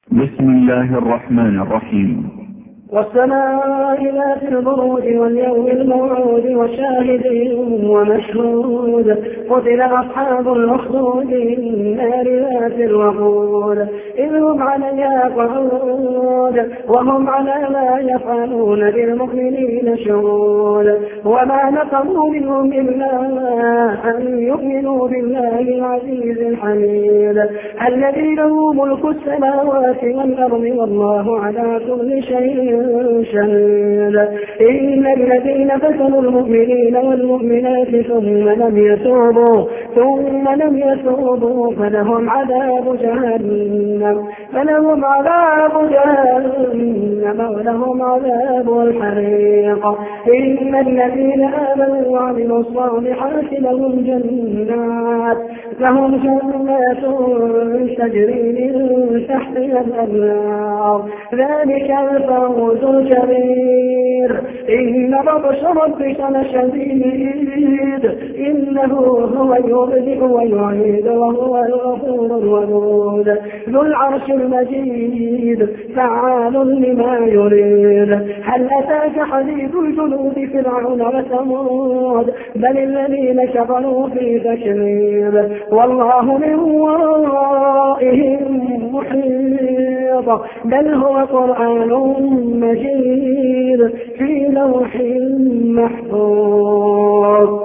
بسم الله الرحمن الرحيم. والسماء ذات البروج واليوم الموعود وشاهد ومشهود قتل أصحاب الأخدود النار ذات الوقود إذ هم عليها قعود وهم على ما يفعلون بالمؤمنين شهود وما نقموا منهم إلا أن يؤمنوا بالله العزيز الحميد الذي له ملك السماوات والأرض والله على كل شيء شهيد إن الذين فتنوا المؤمنين والمؤمنات ثم لم يتوبوا فلهم عذاب جهنم ولهم عذاب الحريق إن الذين آمنوا وعملوا الصالحات لهم جنات تجري من تحتها الأنهار ذلك الفوز الكبير إن بطش ربك لشديد إنه هو يبدئ ويعيد وهو الغفور الودود ذو العرش المجيد فعال لما يريد هل أتاك حديث الجنود فرعون وثمود بل الذين كفروا في تكذيب والله من ورائهم محيط بل هو قرآن مجيد في لوح محفوظ.